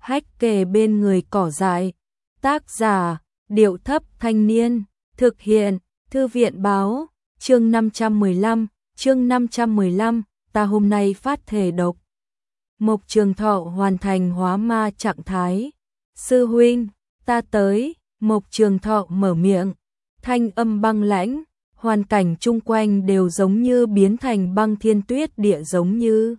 Hách kề bên người cỏ dại. Tác giả, Điệu Thấp Thanh Niên. Thực hiện, Thư viện Báo. Chương 515, ta hôm nay phát thể độc. Mộc Trường Thọ hoàn thành hóa ma trạng thái. Sư huynh, ta tới. Mộc Trường Thọ mở miệng, thanh âm băng lãnh, hoàn cảnh chung quanh đều giống như biến thành băng thiên tuyết địa, giống như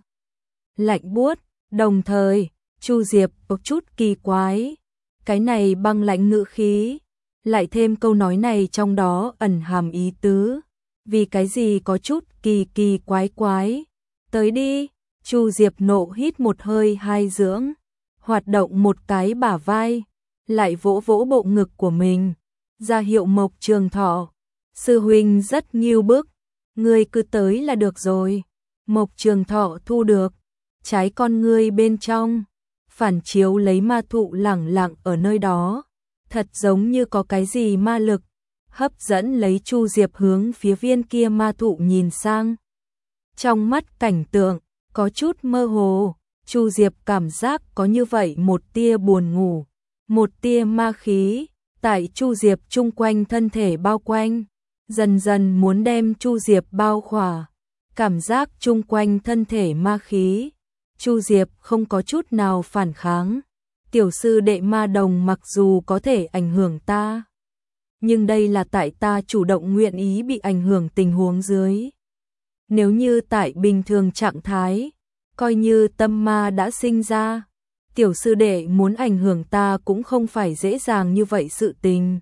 lạnh buốt. Đồng thời, Chu Diệp có chút kỳ quái, cái này băng lãnh ngữ khí, lại thêm câu nói này trong đó ẩn hàm ý tứ, vì cái gì có chút kỳ quái. Tới đi. Chu Diệp nộ hít một hơi hai dưỡng, hoạt động một cái bả vai, lại vỗ vỗ bộ ngực của mình, ra hiệu Mộc Trường Thọ. Sư huynh rất nghiêu bức, ngươi cứ tới là được rồi. Mộc Trường Thọ thu được, trái con ngươi bên trong, phản chiếu lấy ma thụ lẳng lặng ở nơi đó, thật giống như có cái gì ma lực, hấp dẫn lấy Chu Diệp hướng phía viên kia ma thụ nhìn sang. Trong mắt cảnh tượng, có chút mơ hồ, Chu Diệp cảm giác có như vậy một tia buồn ngủ, một tia ma khí, tại Chu Diệp chung quanh thân thể bao quanh, dần dần muốn đem Chu Diệp bao khỏa, cảm giác chung quanh thân thể ma khí. Chu Diệp không có chút nào phản kháng, tiểu sư đệ ma đồng mặc dù có thể ảnh hưởng ta, nhưng đây là tại ta chủ động nguyện ý bị ảnh hưởng tình huống dưới. Nếu như tại bình thường trạng thái, coi như tâm ma đã sinh ra, tiểu sư đệ muốn ảnh hưởng ta cũng không phải dễ dàng như vậy sự tình.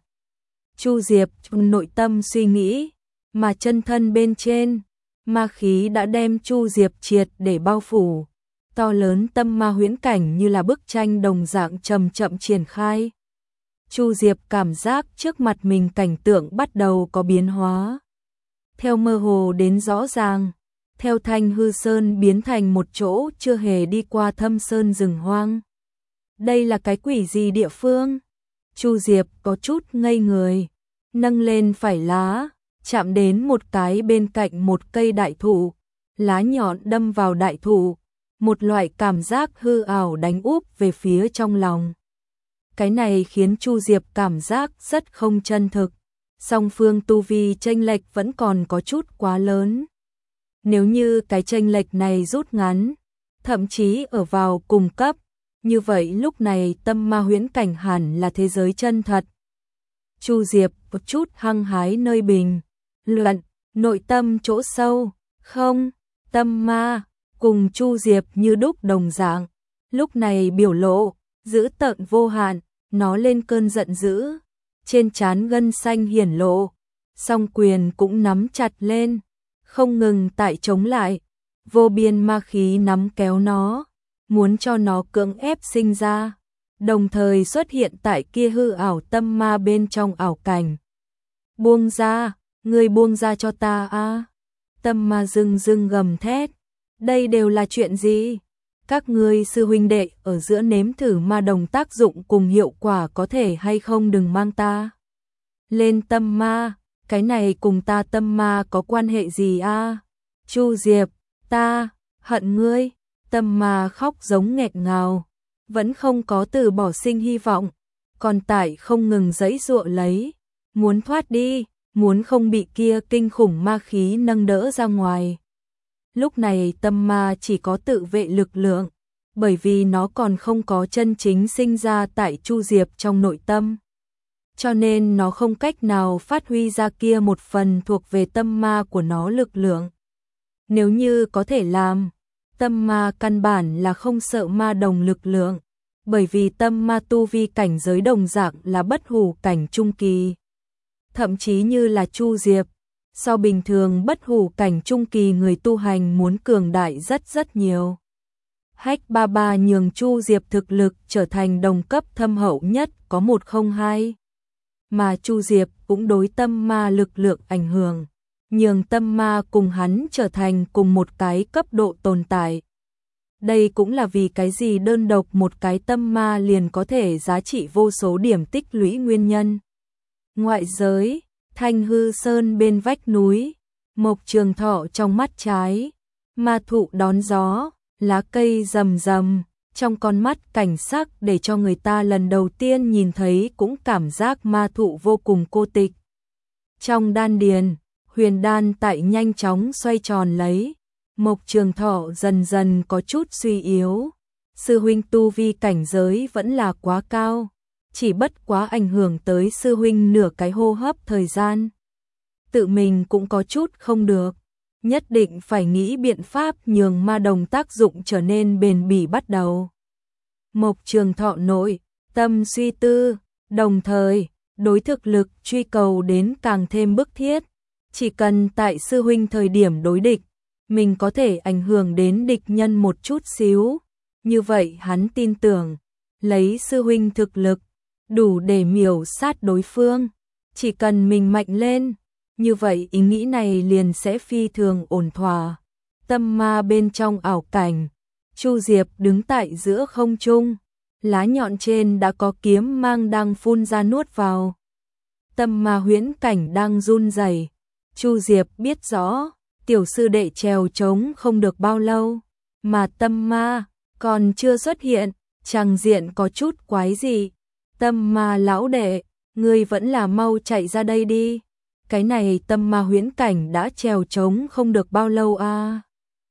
Chu Diệp nội tâm suy nghĩ, mà chân thân bên trên, ma khí đã đem Chu Diệp triệt để bao phủ, to lớn tâm ma huyễn cảnh như là bức tranh đồng dạng chậm chậm triển khai. Chu Diệp cảm giác trước mặt mình cảnh tượng bắt đầu có biến hóa, theo mơ hồ đến rõ ràng, theo Thanh Hư Sơn biến thành một chỗ chưa hề đi qua thâm sơn rừng hoang. Đây là cái quỷ gì địa phương? Chu Diệp có chút ngây người, nâng lên phải lá, chạm đến một cái bên cạnh một cây đại thụ, lá nhọn đâm vào đại thụ, một loại cảm giác hư ảo đánh úp về phía trong lòng. Cái này khiến Chu Diệp cảm giác rất không chân thực, song phương tu vi chênh lệch vẫn còn có chút quá lớn. Nếu như cái chênh lệch này rút ngắn, thậm chí ở vào cùng cấp, như vậy lúc này tâm ma huyễn cảnh hẳn là thế giới chân thật. Chu Diệp có chút hăng hái nơi bình luận, nội tâm chỗ sâu, không, tâm ma, cùng Chu Diệp như đúc đồng dạng, lúc này biểu lộ, dữ tợn vô hạn, nó lên cơn giận dữ, trên trán gân xanh hiển lộ, song quyền cũng nắm chặt lên, không ngừng tại chống lại, vô biên ma khí nắm kéo nó, muốn cho nó cưỡng ép sinh ra, đồng thời xuất hiện tại kia hư ảo tâm ma bên trong ảo cảnh. Buông ra, ngươi buông ra cho ta a! Tâm ma dưng gầm thét, đây đều là chuyện gì? Các ngươi sư huynh đệ ở giữa nếm thử ma đồng tác dụng cùng hiệu quả có thể hay không, đừng mang ta lên tâm ma, cái này cùng ta tâm ma có quan hệ gì a? Chu Diệp, ta hận ngươi. Tâm ma khóc giống nghẹt ngào, vẫn không có từ bỏ sinh hy vọng, còn tại không ngừng giãy giụa lấy, muốn thoát đi, muốn không bị kia kinh khủng ma khí nâng đỡ ra ngoài. Lúc này tâm ma chỉ có tự vệ lực lượng, bởi vì nó còn không có chân chính sinh ra tại Chu Diệp trong nội tâm, cho nên nó không cách nào phát huy ra kia một phần thuộc về tâm ma của nó lực lượng. Nếu như có thể làm, tâm ma căn bản là không sợ ma đồng lực lượng, bởi vì tâm ma tu vi cảnh giới đồng dạng là bất hủ cảnh trung kỳ. Thậm chí như là Chu Diệp, so bình thường bất hủ cảnh trung kỳ người tu hành muốn cường đại rất nhiều. Hách ba ba nhường Chu Diệp thực lực trở thành đồng cấp thâm hậu nhất có 102. Mà Chu Diệp cũng đối tâm ma lực lượng ảnh hưởng, nhường tâm ma cùng hắn trở thành cùng một cái cấp độ tồn tại. Đây cũng là vì cái gì đơn độc một cái tâm ma liền có thể giá trị vô số điểm tích lũy nguyên nhân. Ngoại giới, Thanh Hư Sơn bên vách núi, Mộc Trường Thọ trong mắt trái, ma thụ đón gió, lá cây rầm rầm, trong con mắt cảnh sắc để cho người ta lần đầu tiên nhìn thấy cũng cảm giác ma thụ vô cùng cô tịch. Trong đan điền, huyền đan tại nhanh chóng xoay tròn lấy, Mộc Trường Thọ dần dần có chút suy yếu. Sư huynh tu vi cảnh giới vẫn là quá cao, chỉ bất quá ảnh hưởng tới sư huynh nửa cái hô hấp thời gian. Tự mình cũng có chút không được, nhất định phải nghĩ biện pháp nhường ma đồng tác dụng trở nên bền bỉ bắt đầu. Mộc Trường Thọ nội tâm suy tư, đồng thời đối thực lực truy cầu đến càng thêm bức thiết. Chỉ cần tại sư huynh thời điểm đối địch, mình có thể ảnh hưởng đến địch nhân một chút xíu. Như vậy hắn tin tưởng, lấy sư huynh thực lực, đủ để miểu sát đối phương. Chỉ cần mình mạnh lên, như vậy ý nghĩ này liền sẽ phi thường ổn thỏa. Tâm ma bên trong ảo cảnh, Chu Diệp đứng tại giữa không trung, lá nhọn trên đã có kiếm mang đang phun ra nuốt vào. Tâm ma huyễn cảnh đang run rẩy. Chu Diệp biết rõ, tiểu sư đệ trèo trống không được bao lâu, mà tâm ma còn chưa xuất hiện, tràng diện có chút quái dị. Tâm ma lão đệ, ngươi vẫn là mau chạy ra đây đi. Cái này tâm ma huyễn cảnh đã trèo trống không được bao lâu a.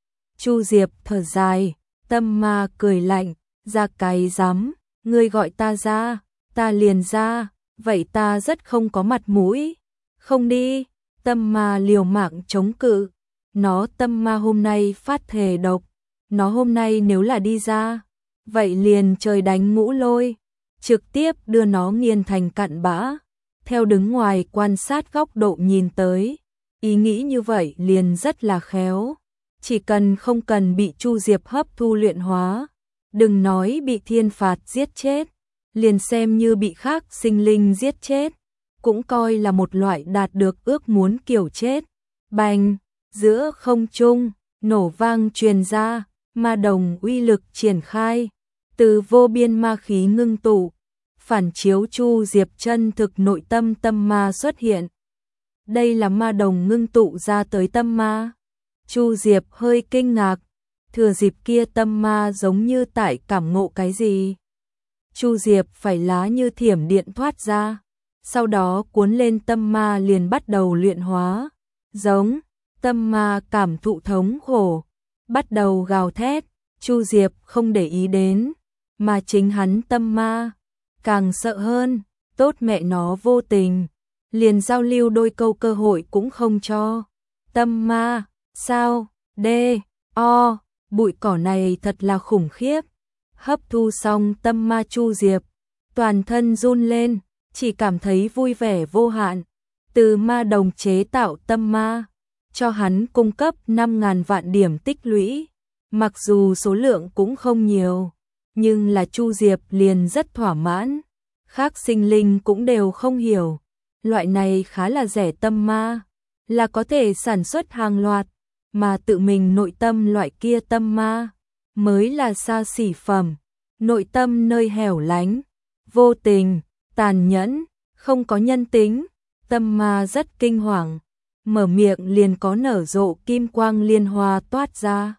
Chu Diệp thở dài, tâm ma cười lạnh, ra cái rắm, ngươi gọi ta ra, ta liền ra, vậy ta rất không có mặt mũi. Không đi, tâm ma liều mạng chống cự. Nó tâm ma hôm nay phát thề độc, nó hôm nay nếu là đi ra, vậy liền trời đánh ngũ lôi, trực tiếp đưa nó nghiền thành cặn bã. Theo đứng ngoài quan sát góc độ nhìn tới, ý nghĩ như vậy liền rất là khéo. Chỉ cần không cần bị Chu Diệp hấp thu luyện hóa, đừng nói bị thiên phạt giết chết, liền xem như bị khác sinh linh giết chết, cũng coi là một loại đạt được ước muốn kiểu chết. Bành, giữa không trung, nổ vang truyền ra, ma đồng uy lực triển khai, từ vô biên ma khí ngưng tụ, phản chiếu Chu Diệp chân thực nội tâm tâm ma xuất hiện. Đây là ma đồng ngưng tụ ra tới tâm ma. Chu Diệp hơi kinh ngạc, thừa dịp kia tâm ma giống như tại cảm ngộ cái gì. Chu Diệp phải lá như thiểm điện thoát ra, sau đó cuốn lên tâm ma liền bắt đầu luyện hóa. Giống, tâm ma cảm thụ thống khổ, bắt đầu gào thét. Chu Diệp không để ý đến, mà chính hắn tâm ma càng sợ hơn, tốt mẹ nó vô tình, liền giao lưu đôi câu cơ hội cũng không cho. Tâm ma, sao, đê, o, bụi cỏ này thật là khủng khiếp. Hấp thu xong tâm ma Chu Diệp, toàn thân run lên, chỉ cảm thấy vui vẻ vô hạn. Từ ma đồng chế tạo tâm ma, cho hắn cung cấp 5.000 vạn điểm tích lũy. Mặc dù số lượng cũng không nhiều, nhưng là Chu Diệp liền rất thỏa mãn. Khác sinh linh cũng đều không hiểu, loại này khá là rẻ tâm ma, là có thể sản xuất hàng loạt, mà tự mình nội tâm loại kia tâm ma mới là xa xỉ phẩm. Nội tâm nơi hẻo lánh, vô tình, tàn nhẫn, không có nhân tính, tâm ma rất kinh hoàng, mở miệng liền có nở rộ kim quang liên hoa toát ra.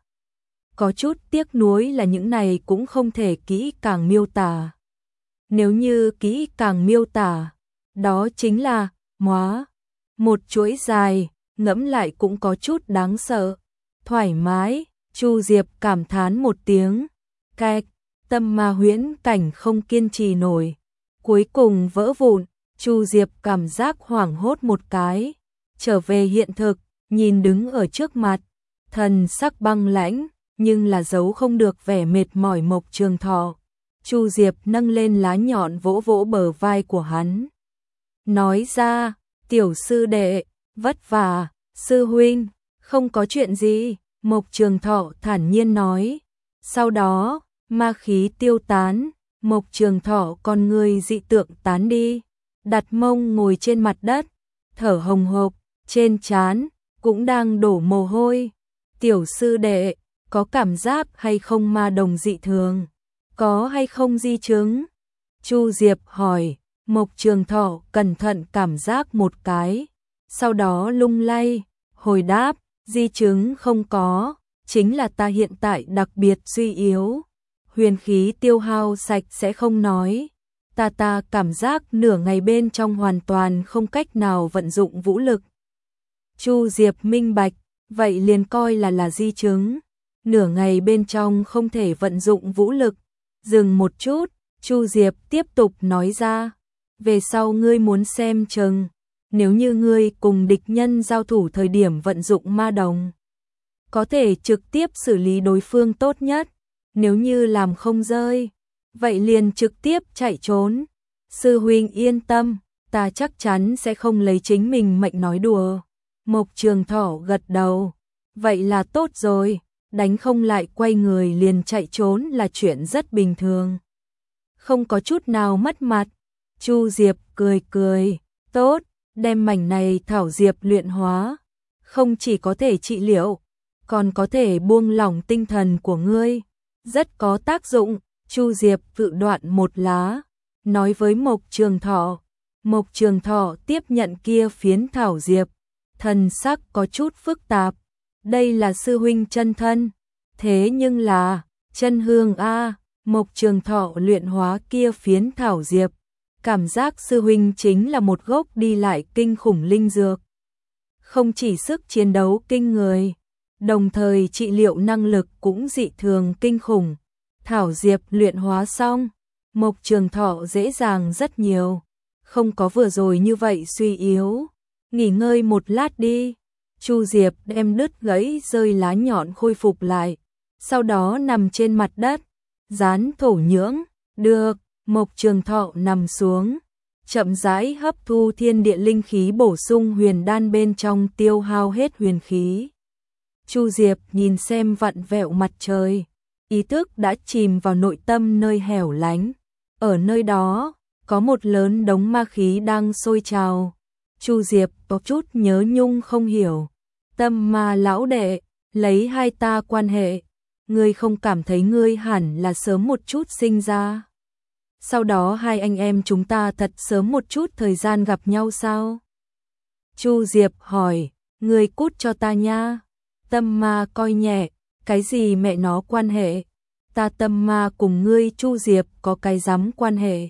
Có chút tiếc nuối là những này cũng không thể kỹ càng miêu tả. Nếu như kỹ càng miêu tả, đó chính là móa, một chuỗi dài, ngẫm lại cũng có chút đáng sợ. Thoải mái, Chu Diệp cảm thán một tiếng, cạch, tâm ma huyễn cảnh không kiên trì nổi, cuối cùng vỡ vụn. Chu Diệp cảm giác hoảng hốt một cái, trở về hiện thực, nhìn đứng ở trước mặt, thần sắc băng lãnh, nhưng là giấu không được vẻ mệt mỏi Mộc Trường Thọ. Chu Diệp nâng lên lá nhọn vỗ vỗ bờ vai của hắn, nói ra, tiểu sư đệ, vất vả. Sư huynh, không có chuyện gì, Mộc Trường Thọ thản nhiên nói. Sau đó, ma khí tiêu tán, Mộc Trường Thọ con người dị tượng tán đi, đặt mông ngồi trên mặt đất, thở hồng hộc, trên trán cũng đang đổ mồ hôi. Tiểu sư đệ, có cảm giác hay không ma đồng dị thường? Có hay không di chứng? Chu Diệp hỏi. Mộc Trường Thọ cẩn thận cảm giác một cái, sau đó lung lay, hồi đáp, di chứng không có, chính là ta hiện tại đặc biệt suy yếu. huyền khí tiêu hao sạch sẽ không nói. Ta cảm giác nửa ngày bên trong hoàn toàn không cách nào vận dụng vũ lực. Chu Diệp minh bạch, vậy liền coi là di chứng. Nửa ngày bên trong không thể vận dụng vũ lực. Dừng một chút, Chu Diệp tiếp tục nói ra. Về sau ngươi muốn xem chừng. Nếu như ngươi cùng địch nhân giao thủ thời điểm vận dụng ma đồng, có thể trực tiếp xử lý đối phương tốt nhất. Nếu như làm không rơi, vậy liền trực tiếp chạy trốn. Sư huynh yên tâm, ta chắc chắn sẽ không lấy chính mình mệnh nói đùa. Mộc Trường Thọ gật đầu. Vậy là tốt rồi, đánh không lại quay người liền chạy trốn là chuyện rất bình thường. Không có chút nào mất mặt. Chu Diệp cười cười, tốt, đem mảnh này thảo diệp luyện hóa. Không chỉ có thể trị liệu, còn có thể buông lỏng tinh thần của ngươi. Rất có tác dụng. Chu Diệp tự đoạn một lá, nói với Mộc Trường Thọ. Mộc Trường Thọ tiếp nhận kia phiến thảo diệp, thần sắc có chút phức tạp. Đây là sư huynh chân thân, thế nhưng là chân hương a. Mộc Trường Thọ luyện hóa kia phiến thảo diệp, cảm giác sư huynh chính là một gốc đi lại kinh khủng linh dược. Không chỉ sức chiến đấu kinh người, đồng thời trị liệu năng lực cũng dị thường kinh khủng. Thảo diệp luyện hóa xong, Mộc Trường Thọ dễ dàng rất nhiều, không có vừa rồi như vậy suy yếu. Nghỉ ngơi một lát đi. Chu Diệp đem đứt gãy rơi lá nhọn khôi phục lại, sau đó nằm trên mặt đất, dán thổ nhưỡng. Được. Mộc Trường Thọ nằm xuống, chậm rãi hấp thu thiên địa linh khí, bổ sung huyền đan bên trong, tiêu hao hết huyền khí. Chu Diệp nhìn xem vặn vẹo mặt trời, ý thức đã chìm vào nội tâm nơi hẻo lánh. Ở nơi đó, có một lớn đống ma khí đang sôi trào. Chu Diệp có chút nhớ nhung không hiểu. Tâm ma lão đệ, lấy hai ta quan hệ, ngươi không cảm thấy ngươi hẳn là sớm một chút sinh ra? Sau đó hai anh em chúng ta thật sớm một chút thời gian gặp nhau sao? Chu Diệp hỏi, ngươi cút cho ta nha. Tâm ma coi nhẹ, cái gì mẹ nó quan hệ? Ta tâm ma cùng ngươi Chu Diệp có cái dám quan hệ?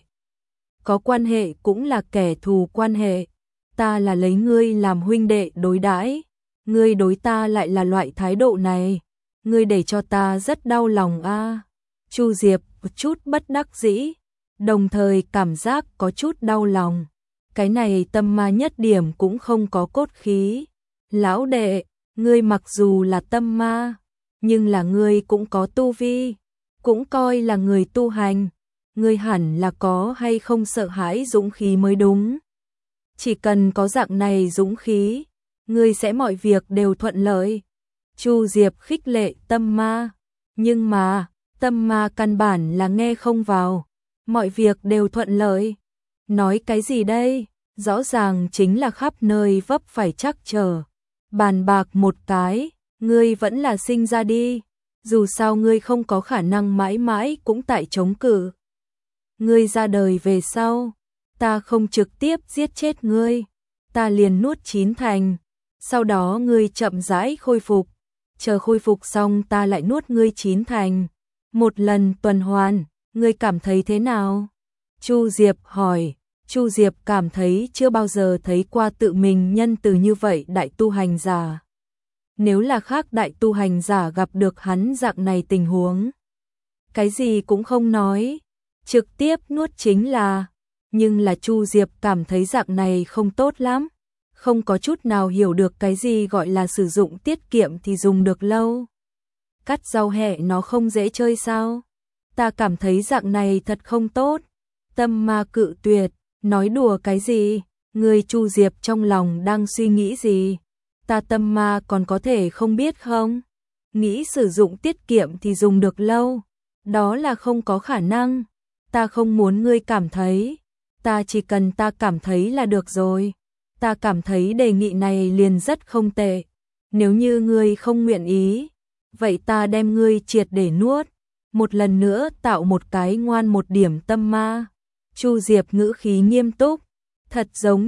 Có quan hệ cũng là kẻ thù quan hệ. Ta là lấy ngươi làm huynh đệ đối đãi, ngươi đối ta lại là loại thái độ này, ngươi để cho ta rất đau lòng a. Chu Diệp một chút bất đắc dĩ, đồng thời cảm giác có chút đau lòng. Cái này tâm ma nhất điểm cũng không có cốt khí. Lão đệ, ngươi mặc dù là tâm ma, nhưng là ngươi cũng có tu vi, cũng coi là người tu hành. Ngươi hẳn là có hay không sợ hãi dũng khí mới đúng. Chỉ cần có dạng này dũng khí, ngươi sẽ mọi việc đều thuận lợi. Chu Diệp khích lệ tâm ma, nhưng mà tâm ma căn bản là nghe không vào. Mọi việc đều thuận lợi. Nói cái gì đây? Rõ ràng chính là khắp nơi vấp phải trắc trở. Bàn bạc một cái, ngươi vẫn là sinh ra đi. Dù sao ngươi không có khả năng mãi mãi cũng tại chống cự. Ngươi ra đời về sau, ta không trực tiếp giết chết ngươi, ta liền nuốt chín thành. Sau đó ngươi chậm rãi khôi phục, chờ khôi phục xong ta lại nuốt ngươi chín thành. Một lần tuần hoàn, ngươi cảm thấy thế nào? Chu Diệp hỏi. Chu Diệp cảm thấy chưa bao giờ thấy qua tự mình nhân từ như vậy đại tu hành giả. Nếu là khác đại tu hành giả gặp được hắn dạng này tình huống, cái gì cũng không nói, trực tiếp nuốt chính là. Nhưng là Chu Diệp cảm thấy dạng này không tốt lắm, không có chút nào hiểu được cái gì gọi là sử dụng tiết kiệm thì dùng được lâu. Cắt rau hẹ nó không dễ chơi sao? Ta cảm thấy dạng này thật không tốt. Tâm ma cự tuyệt, nói đùa cái gì? Người Chu Diệp trong lòng đang suy nghĩ gì? Ta tâm ma còn có thể không biết không? Nghĩ sử dụng tiết kiệm thì dùng được lâu, đó là không có khả năng. Ta không muốn ngươi cảm thấy, ta chỉ cần ta cảm thấy là được rồi. Ta cảm thấy đề nghị này liền rất không tệ. Nếu như ngươi không nguyện ý, vậy ta đem ngươi triệt để nuốt. Một lần nữa tạo một cái ngoan một điểm tâm ma. Chu Diệp ngữ khí nghiêm túc, thật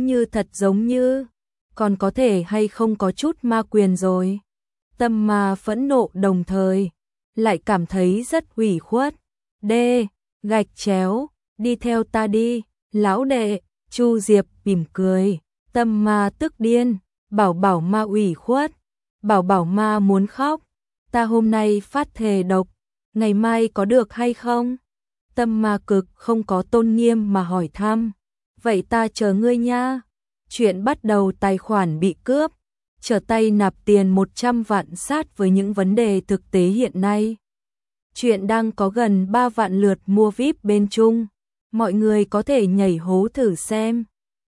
giống như, còn có thể hay không có chút ma quyền rồi. Tâm ma phẫn nộ đồng thời, lại cảm thấy rất ủy khuất. D. Gạch chéo, đi theo ta đi, lão đệ. Chu Diệp mỉm cười, Tâm Ma tức điên, Bảo Bảo Ma ủy khuất, Bảo Bảo Ma muốn khóc, ta hôm nay phát thề độc, ngày mai có được hay không? Tâm Ma cực không có tôn nghiêm mà hỏi thăm, vậy ta chờ ngươi nha. Chuyện bắt đầu tài khoản bị cướp, trở tay nạp tiền 100 vạn sát với những vấn đề thực tế hiện nay. Chuyện đang có gần 3 vạn lượt mua VIP bên Trung, mọi người có thể nhảy hố thử xem.